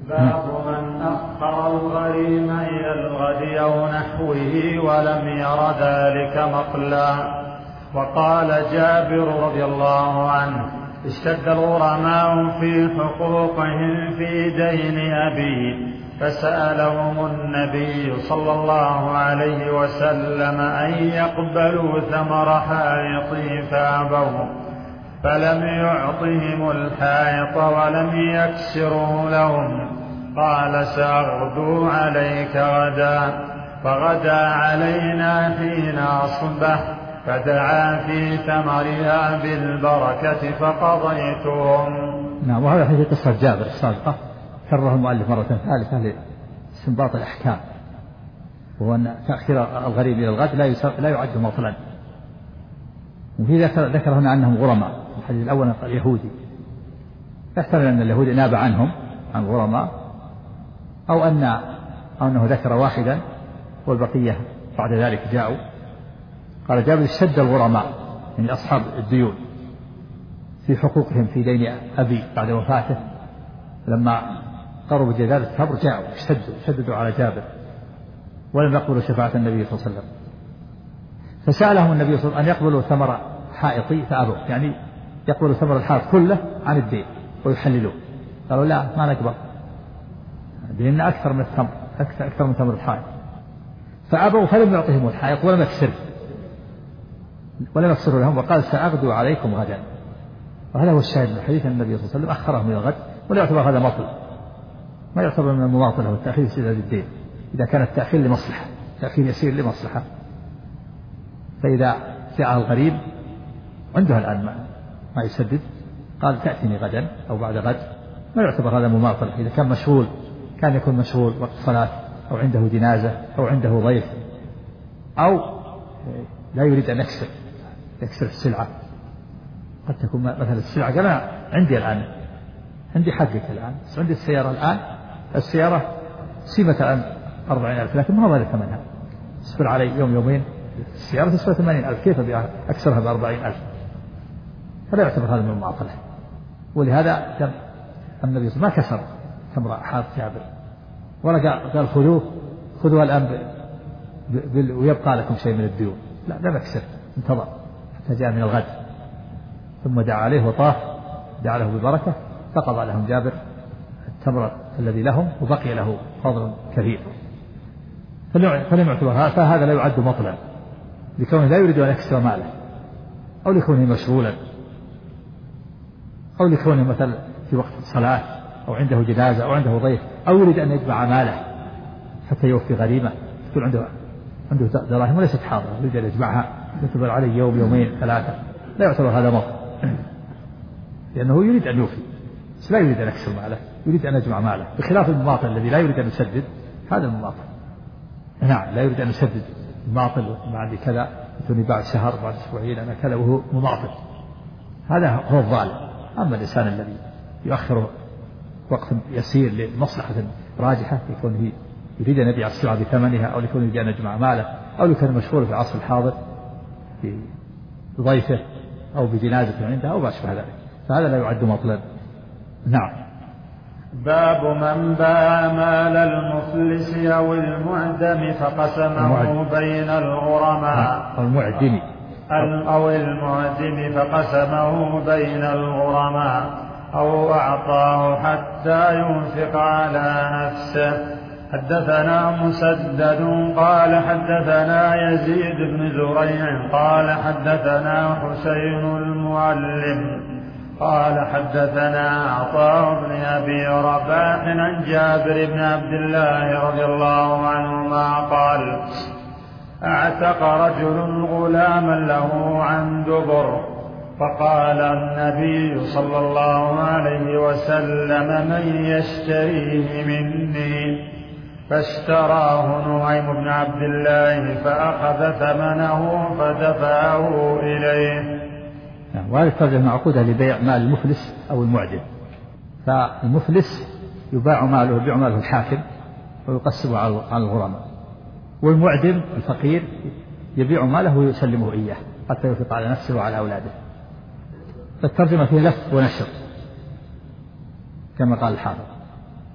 باب من أخر الغريم إلى الغد أو نحوه ولم ير ذلك مقلا. وقال جابر رضي الله عنه: اشتد الغرماء في حقوقهم في دين أبي، فسألهم النبي صلى الله عليه وسلم أن يقبلوا ثمر حائطي فأبوا، فلم يعطهم الحائط ولم يكسروا لهم. قال: سأغدو عليك غدا. فغدا علينا حين أصبح، فدعا في ثمرها بالبركة فقضيتهم. نعم. وهذا في قصة جابر السابقة كرره المؤلف مرة ثالثة لاستنباط الأحكام، وهو أن تأخير الغريب إلى الغد لا يعد مطلا. وفي ذكر هنا أنهم غرماء. الحديث الأول قال يهودي، يحتمل أن اليهود ناب عنهم عن غرماء، أو أنه ذكر واحدا والبقية بعد ذلك جاءوا. قال جابر: اشتد الغرماء يعني أصحاب الديون في حقوقهم في دين أبي بعد وفاته، لما قربوا جزاء الثمر جاءوا شددوا على جابر ولم يقبلوا شفاعة النبي صلى الله عليه وسلم. فسألهم النبي صلى الله عليه وسلم أن يقبلوا ثمر حائطي فأبوا، يعني يقبلوا ثمر الحائط كله عن الدين ويحللوه. قالوا: لا، ما نقبل، لأن أكثر من الثمر، أكثر من ثمر الحائط. فأبوا، فلم يعطهم الحائط ولم يكسروا لهم. وقال: سأغدو عليكم غدا. وهذا هو الشاهد من الحديث أن النبي صلى الله عليه وسلم أخرهم إلى الغد، ولا يعتبر هذا مطل، ما يعتبر من المماطلة والتأخير في سداد الدين إذا كان التأخير لمصلحة، تأخير يسير لمصلحة. فإذا جاء الغريب عنده الآن ما يسدد، قال: تأتيني غدا أو بعد غد، ما يعتبر هذا مماطلة. إذا كان مشغول، كان يكون مشغول وقت صلاة أو عنده جنازة أو عنده ضيف، أو لا يريد أن يكسر السلعة. قد تكون مثلا السلعة قال: أنا عندي الآن، عندي حقك الآن، بس عندي السيارة الآن، السيارة سيمة الآن 40,000، لكن ما هو هذا ثمنها، اصبر علي يوم يومين، السيارة تسوى 80,000، كيف أكسرها ب40,000؟ فلا يعتبر هذا من المعطلة. ولهذا كان النبي ما كسر ثمر حائط جابر، ولا قال خذوها الآن ويبقى لكم شيء من الديون، لا، لم يكسر، انتظر حتى جاء من الغد، ثم دعا عليه وطاف، دعا له ببركة، فقضى لهم جابر التمر الذي لهم، وبقي له فضل كثير. فلم يعتبر فهذا لا يعد مطلا، لكونه لا يريد أن يكسر ماله، أو لكونه مشغولا، أو لكونه مثلا في وقت الصلاة أو عنده جنازة أو عنده ضيف، أو يريد أن يجمع ماله حتى يوفي غريمة، يكون عنده دراهم وليست حاضرة، يريد أن يجمعها، يعتبر عليه يوم يومين ثلاثة، لا يعتبر هذا مطل، لأنه يريد أن يوفي، بس لا يريد أن يكسر ماله، يريد أن يجمع ماله، بخلاف المماطل الذي لا يريد أن يسدد. هذا المماطل، نعم، لا يريد أن يسدد، مماطل، ما عندي كذا، يتوني بعد شهر بعد أسبوعين أنا كذا، وهو مماطل، هذا هو الظالم. أما الإنسان الذي يؤخر وقت يسير لمصلحة راجحة، يكون يريد أن يبيع السلعة بثمنها، أو يكون يريد أن يجمع ماله، أو يكون مشغول في العصر الحاضر بضيفه أو بجنازة عنده أو ما أشبه ذلك، فهذا لا يعد مطلا. نعم. باب من باع مال المفلس أو المعدم فقسمه بين الغرماء، أو المعدم فقسمه بين الغرماء، أو أعطاه حتى ينفق على نفسه. حدثنا مسدد قال حدثنا يزيد بن زريع قال حدثنا حسين المعلم قال حدثنا عطاء بن أبي رباح عن جابر بن عبد الله رضي الله عنهما قال: اعتق رجل غلاما له عن دبر، فقال النبي صلى الله عليه وسلم: من يشتريه مني؟ فاشتراه نعيم بن عبد الله فأخذ ثمنه فدفعه إليه. وهذه الترجمة معقودة لبيع مال المفلس أو المعدم. فالمفلس يباع ماله الحاكم ويقسمه على الغرماء، والمعدم الفقير يبيع ماله ويسلمه إياه حتى ينفق على نفسه وعلى أولاده. فالترجمة فيه لف ونشر كما قال الحافظ،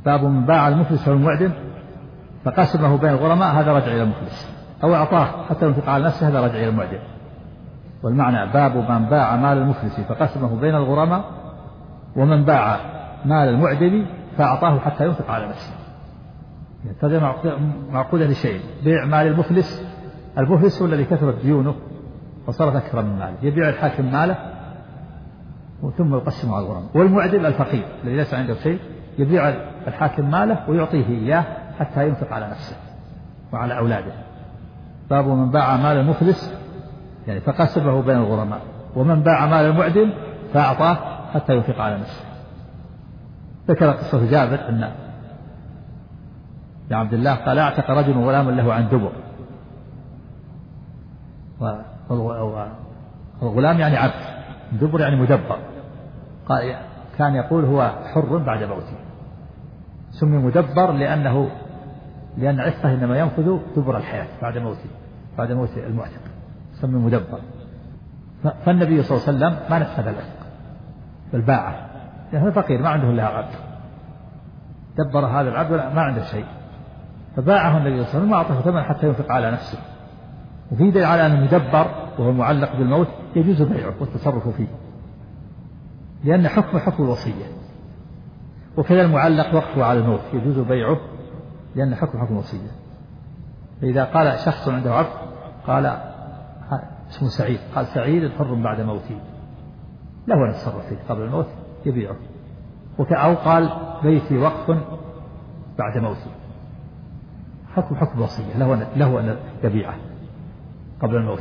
باب من باع المفلس والمعدم فقسمه بين الغرماء هذا رجع إلى المفلس، أو أعطاه حتى ينفق على نفسه هذا رجع إلى المعدم. والمعنى باب من باع مال المفلس فقسمه بين الغرماء، ومن باع مال المعدم فأعطاه حتى ينفق على نفسه. هذا معقودة لشيء، بيع مال المفلس. المفلس هو الذي كثرت ديونه وصارت أكثر من ماله، يبيع الحاكم ماله ثم يقسمه على الغرماء. والمعدم الفقير الذي ليس عنده شيء يبيع الحاكم ماله ويعطيه إياه حتى ينفق على نفسه وعلى أولاده. باب من باع مال المفلس يعني فقسمه بين الغرماء، ومن باع مال المعدم فأعطاه حتى ينفق على نفسه. ذكر قصة جابر أن عبد الله قال اعتق رجل غلاما له عن دبر، والغلام يعني عبد، دبر يعني مدبر. قال كان يقول هو حر بعد موته، سمي مدبر لأن عتقه إنما ينفذ دبر الحياة بعد موت المعتق، سمي مدبر. فالنبي صلى الله عليه وسلم ما نفذ العتق بل باعه، لأنه فقير ما عنده إلا عبد، دبر هذا العبد ما عنده شيء، فباعه النبي صلى الله عليه وسلم وأعطاه ثمن حتى ينفق على نفسه. وفي دليل على أن المدبر وهو معلق بالموت يجوز بيعه والتصرف فيه، لأن حكم الوصية، وكذا المعلق وقفه على الموت يجوز بيعه لأن حكم الوصية. فإذا قال شخص عنده عبد قال اسمه سعيد، قال سعيد حر بعد موتي، له أن يتصرف فيه قبل الموت يبيعه. أو قال بيتي وقف بعد موتي، حكم الوصية له أن يبيعه قبل الموت.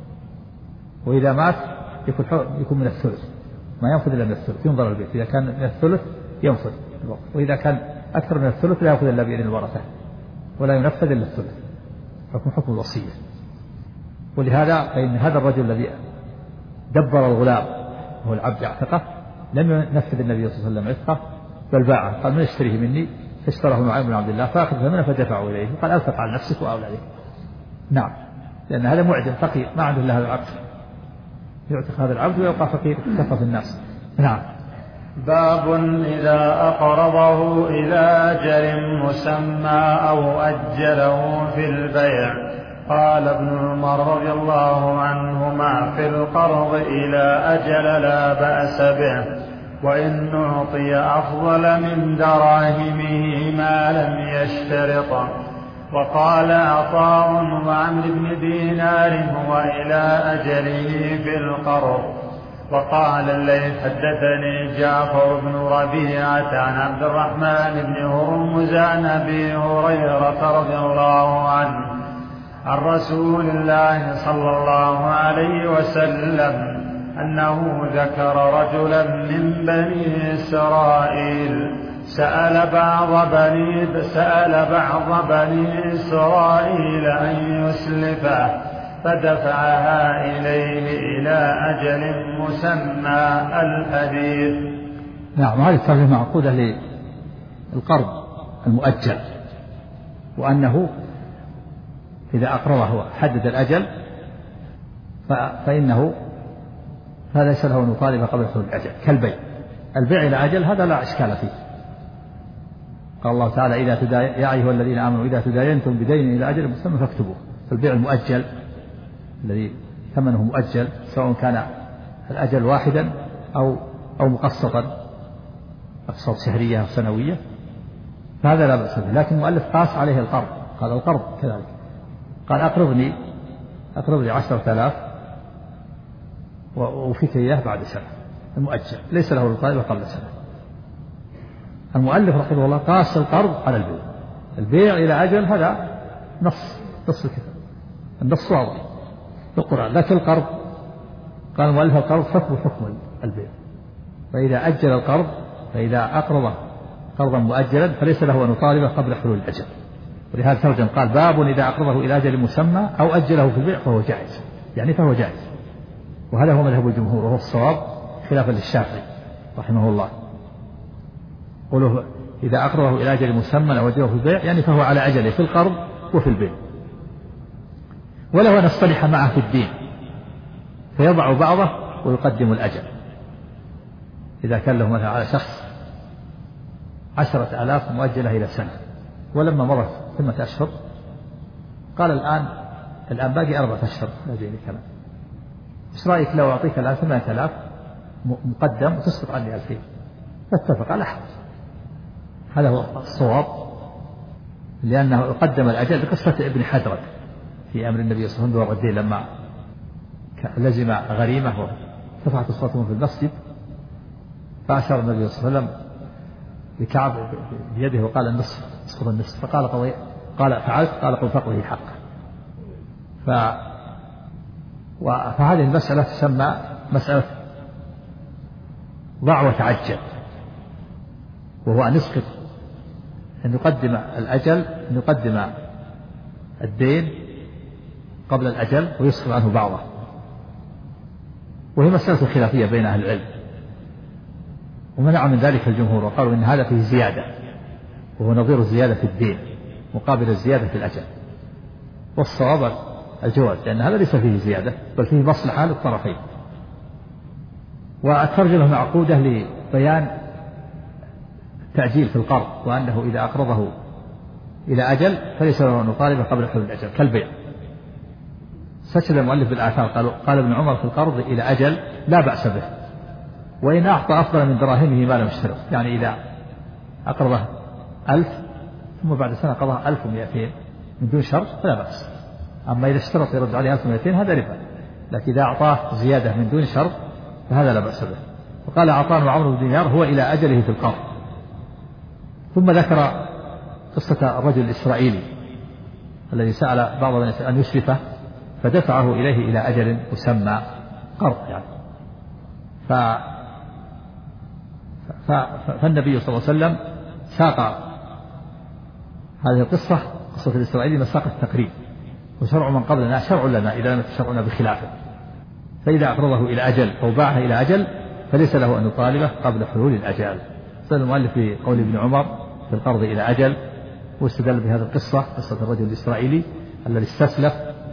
وإذا مات يكون من الثلث، ما ينفذ إلا من الثلث، ينظر البيت إذا كان من الثلث ينفذ، وإذا كان أكثر من الثلث لا يأخذ إلا بإذن الورثة ولا ينفذ إلا الثلث، حكم الوصية. ولهذا فإن هذا الرجل الذي دبر الغلام وهو العبد اعتقه لم ينفذ النبي صلى الله عليه وسلم عتقه بل باعه، قال من يشتريه مني؟ فاشتراه نعيم بن عبد الله فأخذ ثمنه فدفعه إليه، قال أنفق على نفسك وأولادك. نعم، لأن هذا معدم فقير ما عنده إلا هذا العبد، يعتق هذا العبد ويبقى فقير كفف الناس. نعم. باب إذا أقرضه إلى أجل مسمى أو أجله في البيع. قال ابن عمر رضي الله عنهما في القرض إلى أجل لا بأس به، وإن أعطي أفضل من دراهمه ما لم يشترط. وقال عطاء وعمرو بن دينار هو إلى أجله في القرض. وقال الليث حدثني جعفر بن ربيعة عن عبد الرحمن بن هرمز عن أبي هريرة رضي الله عنه عن رسول الله صلى الله عليه وسلم أنه ذكر رجلا من بني إسرائيل سأل بعض بني إسرائيل أن يسلفه فدفعها إليه إلى أجل مسمى. الحديث. نعم. هذه الترجمة معقودة للقرض المؤجل، وأنه إذا أقرضه حدد الأجل فإنه هذا ليس له أن يطالب قبل حدود الأجل كالبيع. البيع إلى أجل هذا لا إشكال فيه. قال الله تعالى يا أيها الذين آمنوا إذا تداينتم بدين إلى أجل مسمى فاكتبوه. فالبيع المؤجل الذي ثمنه مؤجل سواء كان الأجل واحدا أو مقسطا أقساط شهرية أو سنوية فهذا لا بأس به. لكن المؤلف قاس عليه القرض، قال القرض كذلك، قال أقرضني 10,000 وأوفيك إياه بعد سنة. المؤجل ليس له الطالب قبل سنة. المؤلف رحمه الله قاس القرض على البيع إلى أجل. هذا نص الكتاب، النص واضح في القرآن. لكن القرض قال المؤلف القرض حكم البيع، فإذا أجل القرض فإذا أقرض قرضا مؤجلا فليس له أن يطالبه قبل حلول الأجل. ولهذا ترجم قال باب إذا أقرضه إلى أجل مسمى أو أجله في البيع فهو جائز، يعني فهو جائز. وهذا هو مذهب الجمهور وهو الصواب خلافا للشافعي رحمه الله. قوله إذا أقرضه إلى أجل مسمى أو أجله في البيع يعني فهو على أجله في القرض وفي البيع. وله أن يصطلح معه في الدين فيضع بعضه ويقدم الأجل. إذا كان له مثلا على شخص 10,000 مؤجلة إلى سنة، ولما مرت 8 أشهر قال الآن باقي 4 أشهر هذه الكلام، إيش رأيك لو أعطيك الآن 8,000 مقدم وتسقط عني 2000؟ فاتفق على حد. هذا هو الصواب، لأنه قدم الأجل بقصة ابن حدرد في أمر النبي صلى الله عليه وسلم والدين لما لزم غريمة وارتفعت أصواتهم في المسجد، فأشار النبي صلى الله عليه وسلم بكعب بيده وقال النصف، اسقط النصف، قال فعلت، قال قل فقره حقه. فهذه المسألة تسمى مسألة ضع وتعجل، وهو أن يسقط، أن يقدم الأجل، أن يقدم الدين قبل الأجل ويسقط عنه بعضه، وهي مسألة خلافية بين أهل العلم، ومنع من ذلك الجمهور وقالوا إن هذا فيه زيادة، وهو نظير الزيادة في الدين مقابل الزيادة في الأجل، والصواب الجواز، لأن هذا ليس فيه زيادة بل فيه مصلحة للطرفين. والترجمة معقودة لبيان التعجيل في القرض، وأنه إذا أقرضه إلى أجل فليس له أن يطالبه قبل حلول الأجل كالبيع. استشهد المؤلف بالآثار، قال ابن عمر في القرض إلى أجل لا بأس به، وإن أعطى أفضل من دراهمه ما لم يشترط، يعني إذا أقرضه 1000 ثم بعد سنة قضاه 1200 من دون شرط فلا بأس. أما إذا اشترط يرد عليه 1200 هذا ربا، لكن إذا أعطاه زيادة من دون شرط فهذا لا بأس به. وقال عطاء وعمرو بن دينار هو إلى أجله في القرض. ثم ذكر قصة الرجل الإسرائيلي الذي سأل بعض الناس أن يسلفه فدفعه إليه إلى أجل مسمى قرض يعني. فالنبي صلى الله عليه وسلم ساق هذه القصة، قصة الإسرائيلي، مساق التقريب، وشرع من قبلنا شرع لنا إذا لم تشرعنا بخلافه، فإذا أقرضه إلى أجل أو باعه إلى أجل فليس له أن يطالبه قبل حلول الأجل. سأل المؤلف في قول ابن عمر في القرض إلى أجل، واستدل بهذه القصة، قصة الرجل الإسرائيلي الذي استسلف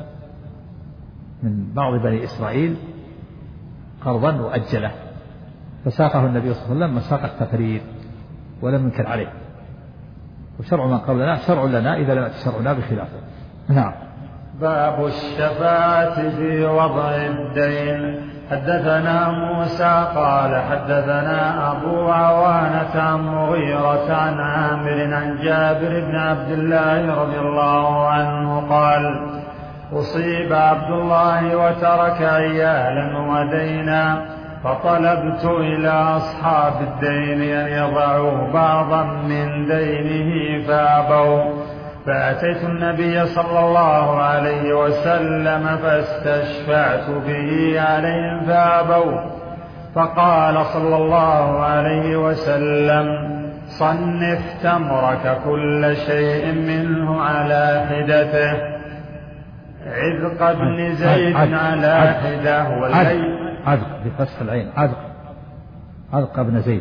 من بعض بني إسرائيل قرضا وأجله، فساقه النبي صلى الله عليه وسلم مساق التقريب ولم ينكر عليه، وشرع من قبلنا شرع لنا إذا لم تشرعنا بخلافه. نعم. باب الشفاعة في وضع الدين. حدثنا موسى قال حدثنا أبو عوانة عن مغيرة عن عامر عن جابر بن عبد الله رضي الله عنه قال أصيب عبد الله وترك عيالا ودينا، فطلبت إلى أصحاب الدين أن يضعوا بعضا من دينه فأبوا، فأتيت النبي صلى الله عليه وسلم فاستشفعت به عليهم فأبوا، فقال صلى الله عليه وسلم صنف تمرك كل شيء منه على حدته، عذق بن زيد على حده عذق بفتح العين، عذق بن زيد،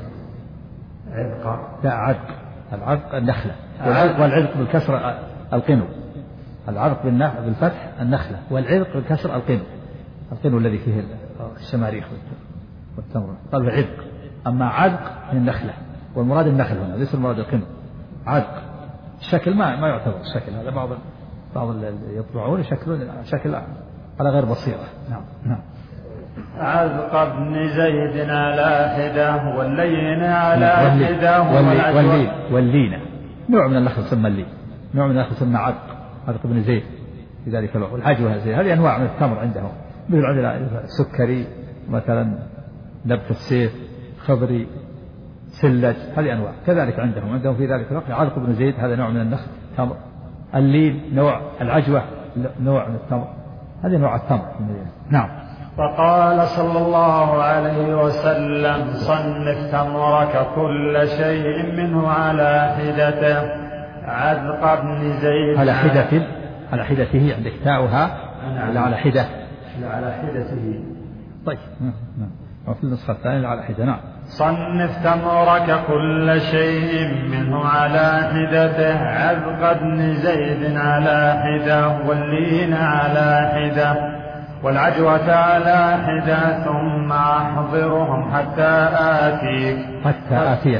العذق النخلة، والعذق بالكسر القنو، العذق بالفتح النخلة، والعذق بالكسر القنو الذي فيه الشماريخ والتمر، قال عذق. أما عذق من النخلة، والمراد النخل هنا ليس المراد القنو. عذق الشكل ما يعتبر الشكل هذا، بعض يطبعون شكل على غير بصيرة. نعم. عذق بن زيد على حده، واللين على حده، واللينة نوع من النخل تسمى اللين، نوع من النخل تسمى عذق بن زيد في ذلك الوقت، والعجوة زي هذه أنواع من التمر عندهم، مثل عندنا سكري مثلا، نبت السيف، خضري، سلج، هذه أنواع كذلك عندهم في ذلك الوقت. عذق بن زيد هذا نوع من النخل تمر، اللين نوع، العجوة نوع من التمر، هذه نوع التمر. نعم. فقال صلى الله عليه وسلم صنف تمرك كل شيء منه على حدته، عذق بن زيد على حدته عندك تاؤها ولا على حدة؟ على حدته. طيب وفي النسخة الثانية على حدة. نعم. صنف تمرك كل شيء منه على حدته، عذق بن زيد على حدة، واللين على حدة، والعجوة على حدة، ثم أحضرهم حتى آتيك.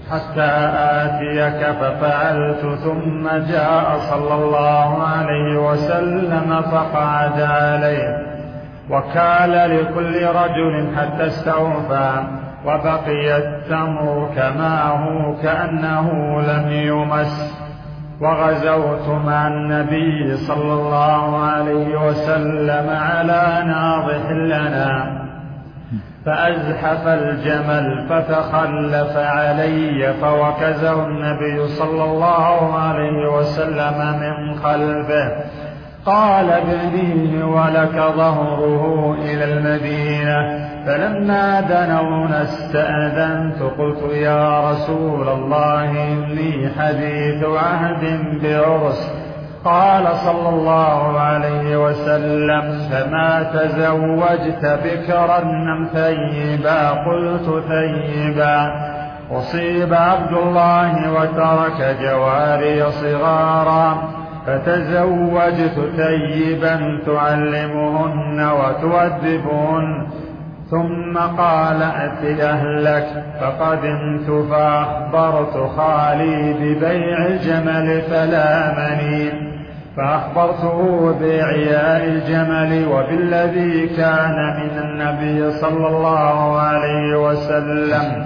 حتى آتيك، ففعلت. ثم جاء صلى الله عليه وسلم فقعد عليه، وكال لكل رجل حتى استوفى، وبقي التمر كما هو كأنه لم يمس. وغزوت مع النبي صلى الله عليه وسلم على ناضح لنا، فأزحف الجمل فتخلف علي، فوكزه النبي صلى الله عليه وسلم من خلفه، قال ابنيه ولك ظهره إلى المدينة. فلما دنونا استأذنت، قلت يا رسول الله إني حديث عهد بعرس. قال صلى الله عليه وسلم فما تزوجت بكرا أم ثيبا؟ قلت ثيبا. أصيب عبد الله وترك جواري صغارا، فتزوجت ثيبا تعلمهن وتؤدبهن. ثم قال أت أهلك. فقدمت فأخبرت خالي ببيع الجمل فلامني، فأخبرته بإعياء الجمل وبالذي كان من النبي صلى الله عليه وسلم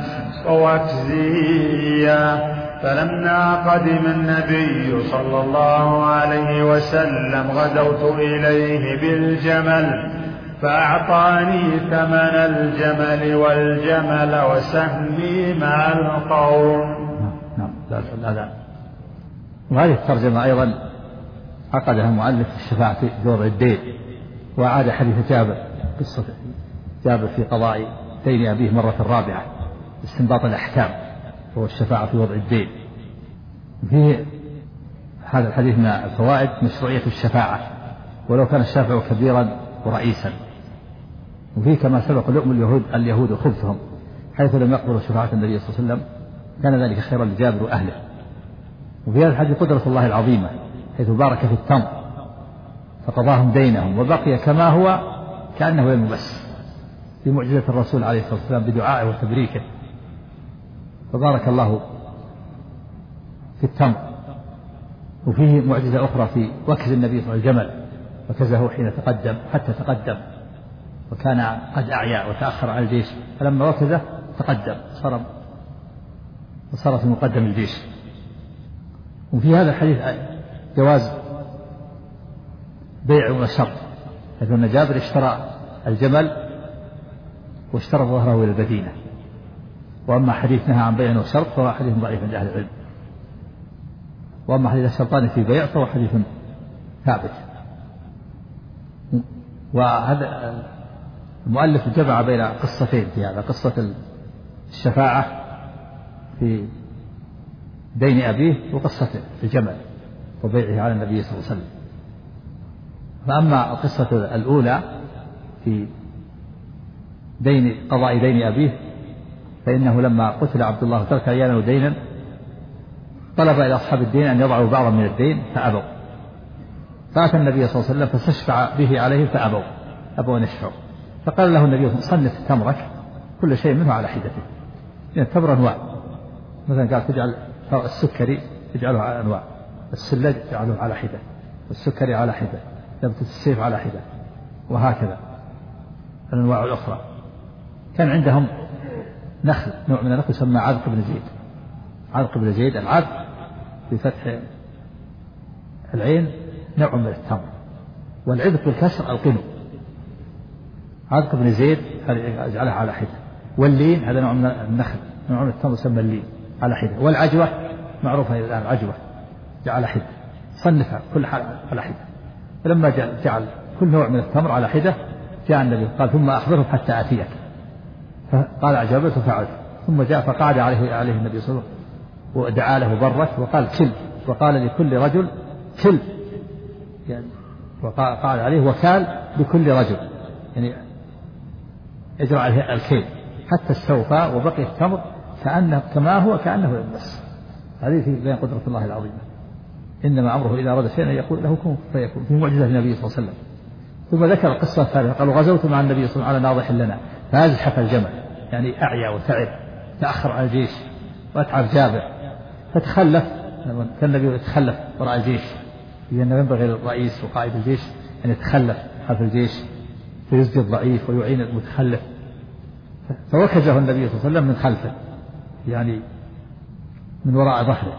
ووكزيا. فلما قدم النبي صلى الله عليه وسلم غدوت إليه بالجمل، فأعطاني ثمن الجمل والجمل وسهمي مع القوم. لا. وهذه الترجمة أيضا عقدها المؤلف في الشفاعة في وضع الدين، وعاد حديث جابر، قصة جابر في قضاء دين أبيه مرة رابعة، استنباط الأحكام وهو الشفاعة في وضع الدين. فيه هذا الحديث من الفوائد مشروعية الشفاعة ولو كان الشافع كبيرا ورئيسا. وفيه كما سبق لؤم اليهود خبثهم، حيث لم يقبلوا شفاعة النبي صلى الله عليه وسلم، كان ذلك خيرا لجابر وأهله. وفي هذا الحديث قدرة الله العظيمة، حيث بارك في التمر فقضاهم دينهم وبقي كما هو كأنه لم يمس، في معجزة الرسول عليه الصلاة والسلام بدعائه وتبريكه. فبارك الله في التمر. وفيه معجزة أخرى في وكز النبي صلى الله عليه وسلم الجمل، وكزه حين تقدم حتى تقدم، وكان قد أعيا وتأخر على الجيش، فلما وكزه تقدم وصار في مقدم الجيش. وفي هذا الحديث جواز بيع وشر، حيث أن جابر اشترى الجمل واشترى ظهره إلى المدينة. وأما حديث نهى عن بيع وشرط فهو حديث ضعيف عند أهل العلم، وأما حديث الشرطان في بيع فهو حديث ثابت. وهذا المؤلف جمع بين قصتين في هذا، قصة الشفاعة في دين أبيه وقصة الجمل وبيعه على النبي صلى الله عليه وسلم. فأما القصة الأولى في قضاء دين أبيه، فإنه لما قتل عبد الله وترك عياله دينا طلب إلى أصحاب الدين أن يضعوا بعضا من الدين فأبوا، فأتى النبي صلى الله عليه وسلم فاستشفع به عليه أبوا أن يشفعوا. فقال له النبي صنف تمرك كل شيء منه على حدته، يعني التمر أنواع، مثلا قال تجعل السكري تجعله على أنواع، السلج تجعله على حدة، والسكري على حدة، نبتة السيف على حدة، وهكذا الأنواع الأخرى. كان عندهم نخل، نوع من النخل يسمى عذق بن زيد. عذق بن زيد، العذق بفتح العين نوع من التمر، والعذق بالكسر القنو. عذق بن زيد يجعلها على حدة. واللين هذا نوع من النخل، نوع من التمر يسمى اللين على حدة. والعجوة معروفة الآن، العجوة على حدة، صنفها كل على حدة. فلما جعل كل نوع من التمر على حدة جاء النبي قال ثم أخبره حتى آتيك، فقال أعجبت ففعلت. ثم جاء فقعد عليه النبي صلى الله عليه وسلم ودعا له برك وقال كل، وقال لكل رجل كل، يعني وقعد عليه وكال لكل رجل، يعني اجرى عليه الكيل حتى استوفى وبقي التمر كأنه كما هو كأنه يلبس. هذه في بين قدرة الله العظيمة. إنما أمره إذا أراد شيئا يقول له كن فيكون، في معجزة النبي صلى الله عليه وسلم. ثم ذكر القصة الثالثة، قال غزوت مع النبي صلى الله عليه وسلم على ناضح لنا، فأزحف الجمل، يعني أعيا وتعب، تأخر على الجيش، وأتعب جابر فتخلف. كان النبي يتخلف وراء الجيش، لأنه ينبغي للرئيس وقائد الجيش أن يتخلف خلف الجيش فيزجي الضعيف ويعين المتخلف، فوكزه النبي صلى الله عليه وسلم من خلفه يعني من وراء ظهره،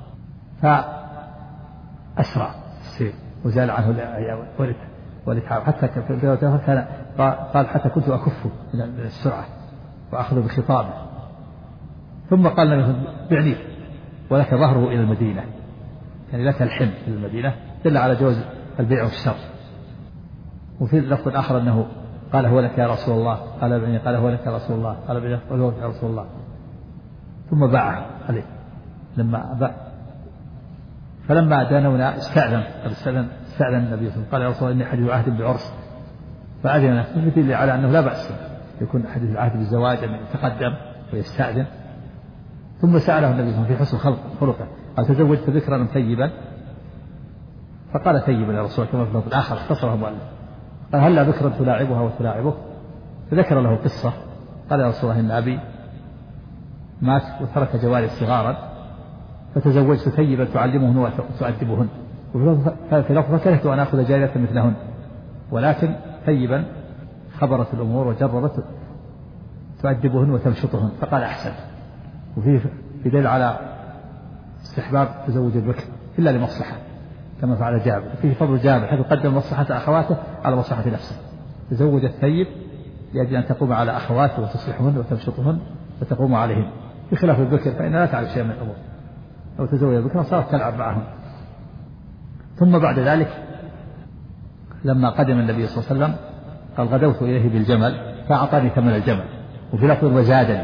فأسرع السير وزال عنه والإتعاب، حتى كان قال حتى كنت أكف من السرعة وأخذ بخطابه. ثم قال النبي بعني ولك ظهره إلى المدينة، يعني لك الحم إلى المدينة، دل على جواز البيع والشر. وفي لفظ آخر أنه قال هو لك يا رسول الله، قال بعني، قال هو لك يا رسول الله، قال بعني هو لك يا رسول الله، ثم باعه عليه لما باع. فلما دانونا استأذن النبي صلى الله عليه وسلم قال يا رسول الله إني حديث عهد بعرس، فأذن له، يدل على أنه لا بأس يكون حديث العهد بالزواج أن يتقدم ويستأذن. ثم سأله النبي صلى الله عليه وسلم في حسن خلقه قال تزوجت ذكرا طيبا؟ فقال طيبا يا رسول الله، كما في اللفظ الآخر اختصره المؤلف قال هلا ذكرا تلاعبها وتلاعبه؟ فذكر له قصة قال يا رسول الله إن أبي مات وترك جواري صغارا فتزوجت ثيبا تعلمهن وتؤدبهن، وفي لفظ فكرهت أن أخذ جارية مثلهن، ولكن ثيبا خبرت الأمور وجربت تؤدبهن وتمشطهن، فقال أحسن. وفيه دليل على استحباب تزوج البكر إلا لمصلحة كما فعل جابر، فيه فضل جابر حيث قدم مصلحة أخواته على مصلحة نفسه، تزوج الثيب لأجل أن تقوم على أخواته وتصلحهن وتمشطهن وتقوم عليهن، بخلاف البكر فإنها لا تعرف شيئا من الأمور، لو تزوج البكر صارت تلعب معهم. ثم بعد ذلك لما قدم النبي صلى الله عليه وسلم قال غدوت إليه بالجمل فأعطاني ثمن الجمل، وفي لفظ وزادني،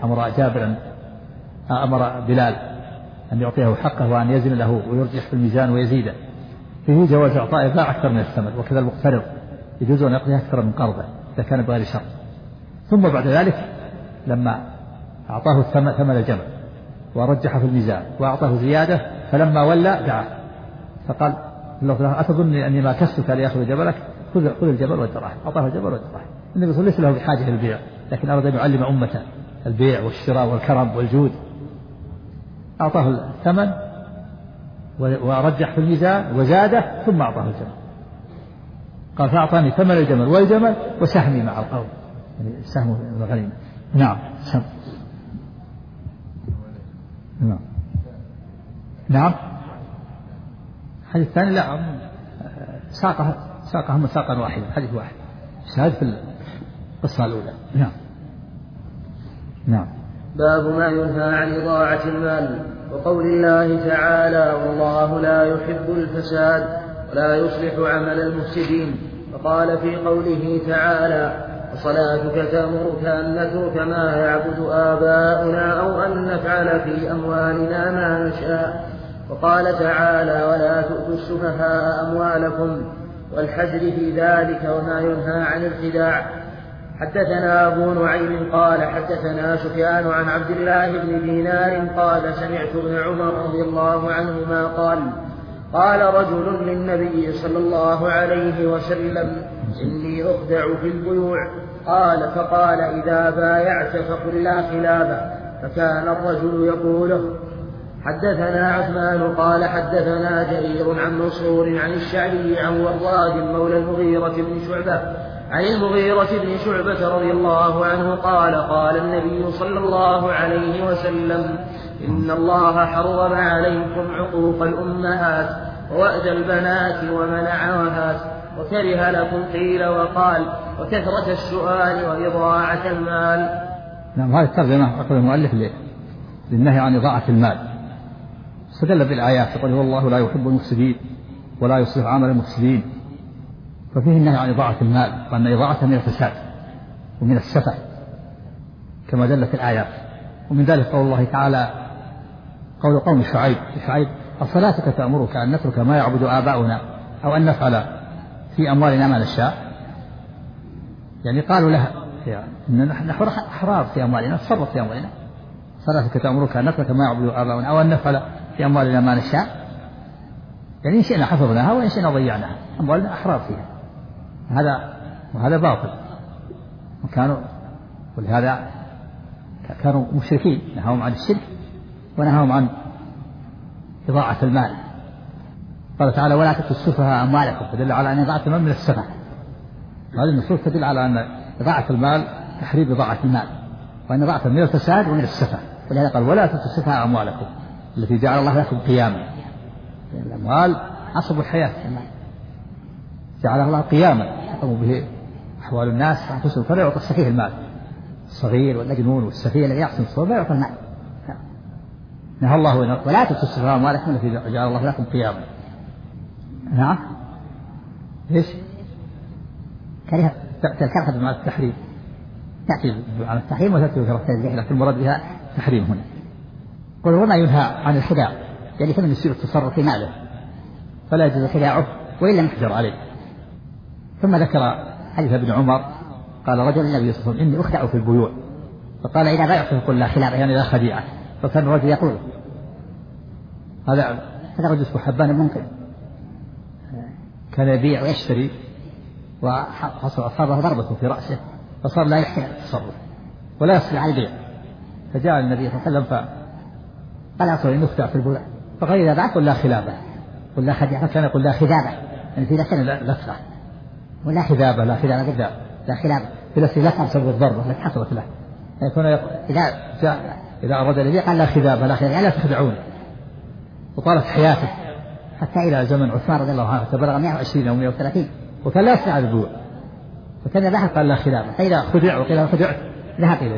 أمر بلال أن يعطيه حقه وأن يزن له ويرجح في الميزان ويزيده، فيه جواز إعطاء باع أكثر من الثمن، وكذا المقترض يجوز أن يقضي أكثر من قرضه إذا كان بغير شرط. ثم بعد ذلك لما أعطاه ثمن الجمل ورجح في الميزان وأعطاه زيادة فلما ولى دعاه فقال أتظن أني ما كستك ليأخذ جبلك؟ خذ الجبل والدراهم. أعطاه الجبل والدراهم. النبي صلى الله عليه وسلم ليس له بحاجة للبيع، لكن أراد أن يعلم أمته البيع والشراء والكرم والجود. أعطاه الثمن ورجح في الميزان وزاده ثم أعطاه الجمل، قال فأعطاني ثمن الجمل والجمل وسهمي مع القوم، يعني سهم الغنيمة. نعم سهم. نعم الحديث الثاني لا ساقهم ساقا واحدا، حديث واحد شاهد في القصة الأولى. نعم. باب ما ينهى عن إضاعة المال، وقول الله تعالى والله لا يحب الفساد ولا يصلح عمل المفسدين، وقال في قوله تعالى وصلاتك تأمرك أن نترك ما يعبد آباؤنا أو أن نفعل في أموالنا ما نشاء، وقال تعالى ولا تؤتوا السفهاء أموالكم، والحجر في ذلك وما ينهى عن الخداع. حدثنا أبو نعيم قال حدثنا سفيان عن عبد الله بن دينار قال سمعت ابن عمر رضي الله عنهما قال رجل للنبي صلى الله عليه وسلم إني أخدع في البيوع، فقال إذا بايعت فقل لا خلاف، فكان الرجل يقوله. حدثنا عثمان قال حدثنا جرير عن منصور عن الشعبي عن وراد مولى المغيرة بن شعبة عن المغيرة بن شعبة رضي الله عنه قال النبي صلى الله عليه وسلم إن الله حرم عليكم عقوق الأمهات ووأد البنات ومنعوهات وكره لكم قيل وقال وكثرة السؤال وإضاعة المال. نعم. هذه الترجمة أقول المؤلف للنهي عن إضاعة المال، استدل بالآيات يقول والله لا يحب المفسدين ولا يصلح عمل المفسدين، ففيه النهي عن إضاعة المال، وأن إضاعته من الفساد ومن السفه كما دلت الآيات. ومن ذلك قول الله تعالى قول قوم شعيب أصلاتك تأمرك أن نترك ما يعبد آباؤنا أو أن نفعل في أموالنا ما نشاء، يعني قالوا لها إن نحن أحرار في أموالنا، نتصرف في أموالنا، صلاتك تأمرك أن نترك ما يعبد آباؤنا أو أن نفعل في أموالنا ما نشاء، يعني إن شئنا حفظناها وإن شئنا ضيعناها، أموالنا أحرار فيها. وهذا باطل، ولهذا كانوا مشركين نهاهم عن الشرك ونهاهم عن إضاعة المال. قال تعالى ولا تؤتوا السفهاء أموالكم، فدل على أن إضاعة المال من السفه. هذه النصوص تدل على أن إضاعة المال تحريم إضاعة المال، وأن إضاعة من الفساد ومن السفه. ولهذا قال ولا تؤتوا السفهاء أموالكم التي جعل الله لكم قياما. الأموال عصب الحياة، جعل الله قياما يقوم به أحوال الناس وأنفسهم، فلا يعطي السفيه المال، الصغير والمجنون والسفيه الذي يحسن الصواب لا يعطي المال. نهى الله ولا تؤتوا السفهاء أموالكم التي جعل الله لكم قياما. نعم ايش؟ كره مع التحريم، تأتي على التحريم وتأتي بكره التنزيه، لكن المراد بها تحريم هنا. قل وما ينهى عن الخداع، يعني كمن يصير التصرف في ماله فلا يجوز خداعه وإن لم يحجر عليه. ثم ذكر حديث ابن عمر قال رجل النبي صلى الله عليه وسلم إني أخدع في البيوع، فقال إذا بايعته قل لا خلاف، يعني لا خديعة. فكان الرجل يقول هذا رجل اسمه حبان المنقذ كان يبيع ويشتري وأصابه ضربة في رأسه فصار لا يحسن التصرف ولا يصلح على البيع، فجاء النبي صلى الله عليه وسلم فقال أصلا إني أخدع في البيوع، فقال إذا باع قل لا خلافه، قل لا خديعة، فكان يقول لا خذابة، يعني في لسان لا تفرح، ولا خذابة لا خذابة كذاب لا خلافة، في لسان لا تحصل الضربة التي حصلت له. يكون إذا أراد البيع قال لا خذابة لا خذابة لا تخدعون. وطالت حياته حتى إلى زمن عثمان رضي الله عنه فبلغ 120 أو 130 وكان لا يصنع البيوع، فكان ذاهب قال لا خلافة، فإذا خدع وقيل خدعت ذهب إليه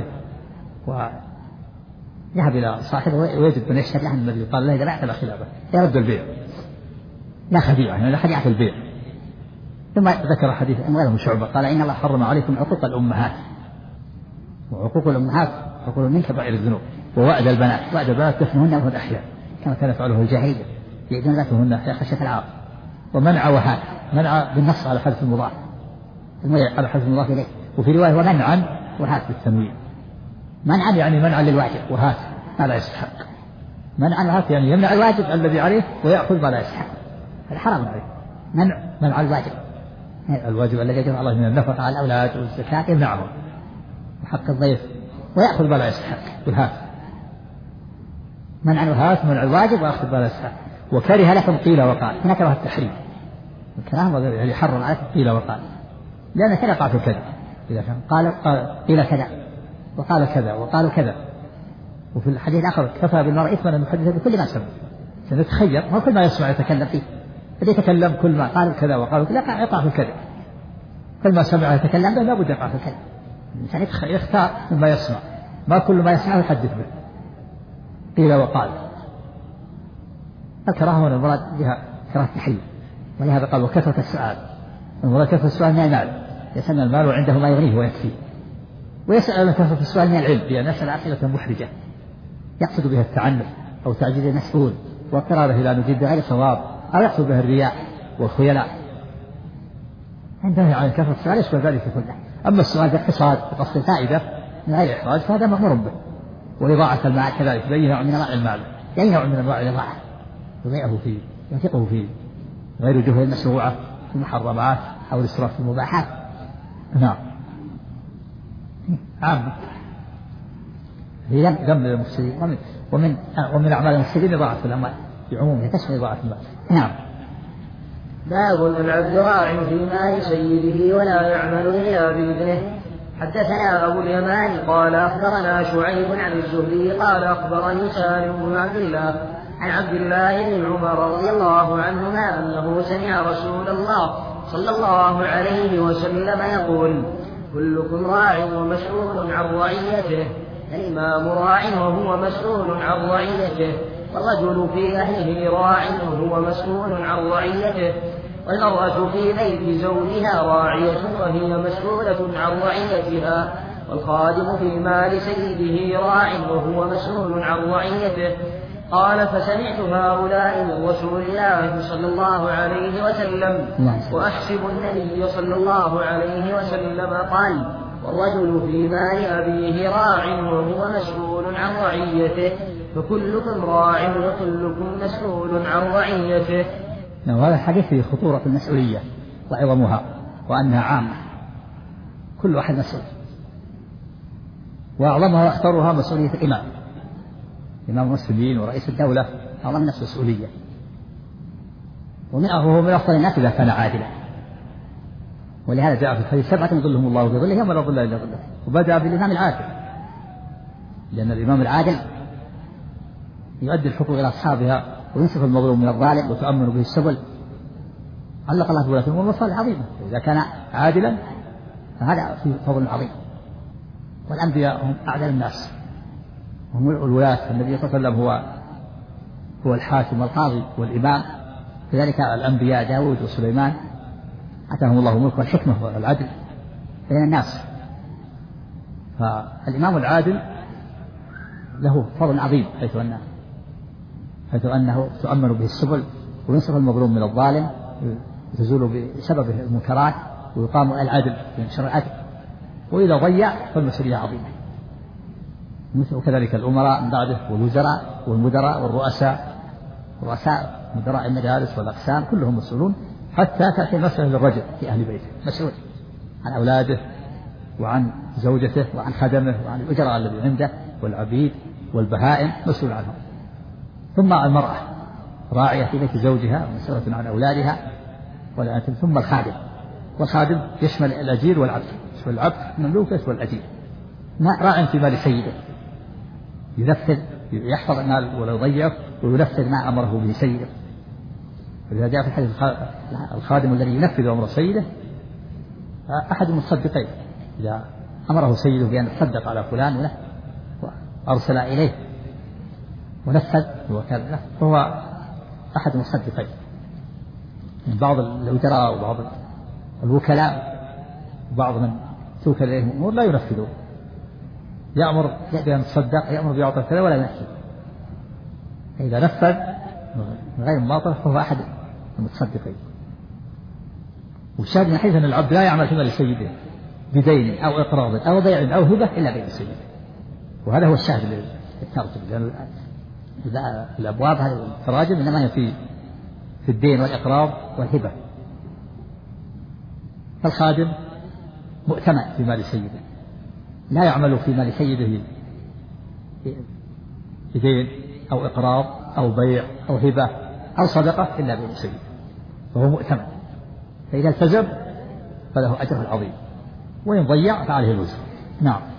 وذهب إلى صاحبه ويجد من يشتري له النبي قال له إذا بعت لا خلافة يرد البيع لا خديعة، يعني لا خديعة في البيع. ثم ذكر حديث غيره من شعبة قال إن الله حرم عليكم عقوق الأمهات، وعقوق الأمهات عقوق من كبائر الذنوب، ووعد البنات دفنهن وهن أحياء كما كان يفعله الجاهلية يأتون ذاتهن خشية العار. ومنع وهات، منع بالنص على حذف المضاف على حذف المضاف إليه، وفي رواية ومنعا وهات بالتنوين. منعا يعني منعا للواجب، وهات ما لا يستحق. منعا وهات يعني يمنع الواجب الذي عليه ويأخذ ما لا يستحق، هذا حرام عليه. منع الواجب الذي يجب الله من النفقة على الأولاد والزكاة يمنعهم، وحق الضيف ويأخذ ما لا يستحق بالهات. منع الوهات منع الواجب وأخذ ما لا يستحق. وكره لكم قيل وقال، هنا كره التحريم، الكلام يعني حرم عليكم قيل وقال، لأن كذا قال في كذا، إذا كان قيل كذا وقال كذا وقالوا كذا. وفي الحديث الآخر كفى بالمرء إثما أن يحدث بكل ما سمع، سنتخير ما كل ما يسمع يتكلم فيه، فليتكلم كل ما قالوا كذا وقالوا كذا يقع في كذا، كل ما سمع يتكلم به لا بد يقع في كذا. الإنسان يختار مما يسمع، ما كل ما يسمع يحدث به. قيل وقال الكراهة هنا المراد بها كراهة التحريم، ولهذا قال وكثرة السؤال، المراد كثرة السؤال من المال، يسأل المال وعنده ما يغنيه ويكفيه، ويسأل كثرة السؤال من العلم بأن يسأل أسئلة محرجة يقصد بها التعنف أو تعجيز المسؤول واضطراره إلى نجيب بغير صواب، أو يقصد بها الرياء والخيلاء. عندها عن كثرة السؤال يشمل ذلك كله. أما السؤال باقتصاد بقصد الفائدة من غير إحراج فهذا مأمور به. وإضاعة المال كذلك بأي نوع من أنواع المال، أي نوع من أنواع الإضاعة يضيعه فيه ينفقه فيه غير وجوه المشروعة في المحرمات أو الإسراف في المباحات. نعم عام في ذنب المفسدين، ومن أعمال المفسدين إضاعة الأموال بعمومها تشمل إضاعة المال. نعم. باب العبد راع في مال سيده ولا يعمل إلا بإذنه. حدثنا أبو اليمان قال أخبرنا شعيب عن الزهري قال أخبرني سالم بن عبد الله عن عبد الله بن عمر رضي الله عنهما أنه سمع رسول الله صلى الله عليه وسلم يقول كلكم راع ومسؤول عن رعيته، الإمام راع وهو مسؤول عن رعيته، والرجل في أهله راع وهو مسؤول عن رعيته، والمرأة في بيت زوجها راعية وهي مسؤولة عن رعيتها، والخادم في مال سيده راع وهو مسؤول عن رعيته. قال فسمعت هؤلاء من رسول الله صلى الله عليه وسلم وأحسب النبي صلى الله عليه وسلم قال والرجل في مال أبيه راع وهو مسؤول عن رعيته، فكلكم راع وكلكم مسؤول عن رعيته. وهذا الحديث فيه خطورة المسؤولية وعظمها وأنها عامة، كل واحد مسؤول، وأعظمها واختارها مسؤولية الإمام إمام المسلمين ورئيس الدولة هذا من المسؤولية، وهو من أفضل الناس إذا كان عادلا. ولهذا جاء في الحديث 7 يظلهم الله في ظله يوم لا ظل إلا ظله، وبدأ بالإمام العادل، لأن الإمام العادل يؤدي الحقوق إلى أصحابها وينصف المظلوم من الظالم وتؤمن به السبل. علق الله بولاة الأمور مصالح عظيمة، إذا كان عادلا فهذا فيه فضل عظيم. والأنبياء هم أعدل الناس، هم الولاة، النبي صلى الله عليه وسلم هو الحاكم والقاضي والإمام، كذلك الأنبياء داود وسليمان آتاهم الله الملك والحكمة والعدل بين الناس. فالإمام العادل له فضل عظيم، حيث أنه تؤمن به السبل وينصف المظلوم من الظالم وتزول بسببه المنكرات ويقام العدل ينشر العدل، وإذا ضيع فالمسؤولية عظيمة. وكذلك الأمراء من بعده والوزراء والمدراء والرؤساء مدراء المجالس والأقسام كلهم مسؤولون، حتى تأتي مسألة للرجل في أهل بيته مسؤول عن أولاده وعن زوجته وعن خدمه وعن الأجراء الذي عنده والعبيد والبهائم مسؤول عنهم. ثم المرأة راعية في بيت زوجها ومسؤولة عن أولادها، ثم الخادم، والخادم يشمل الأجير والعبد، يشمل العبد المملوك يشمل الأجير، راع في مال سيده ينفذ يحفظ المال ولا يضيعه وينفذ ما أمره به سيده. ولذا جاء في الحديث الخادم الذي ينفذ أمر سيده أحد المصدقين، إذا أمره سيده بأن يتصدق على فلان وأرسل إليه ونفذ وكان له فهو أحد المصدقين. من بعض الوزراء وبعض الوكلاء وبعض من توكل إليهم أمور لا ينفذون، يأمر بأن يتصدق يأمر بيعطي كذا ولا ينفذ. إذا نفذ من غير مماطلة فهو أحد المتصدقين. والشاهد من حيث أن العبد لا يعمل في مال سيده بدين أو إقراض أو بيع أو هبة إلا بين سيده، وهذا هو الشاهد للترجمة، لأن الأبواب هذه التراجم إنما هي في الدين والإقراض والهبة. فالخادم مؤتمن في مال سيده، لا يعمل في مال سيده بدين أو إقراض أو بيع أو هبة أو صدقة إلا بين سيده، فهو مؤتمن، فإذا التزم فله أجره العظيم، وإن ضيع فعليه الوزر. نعم.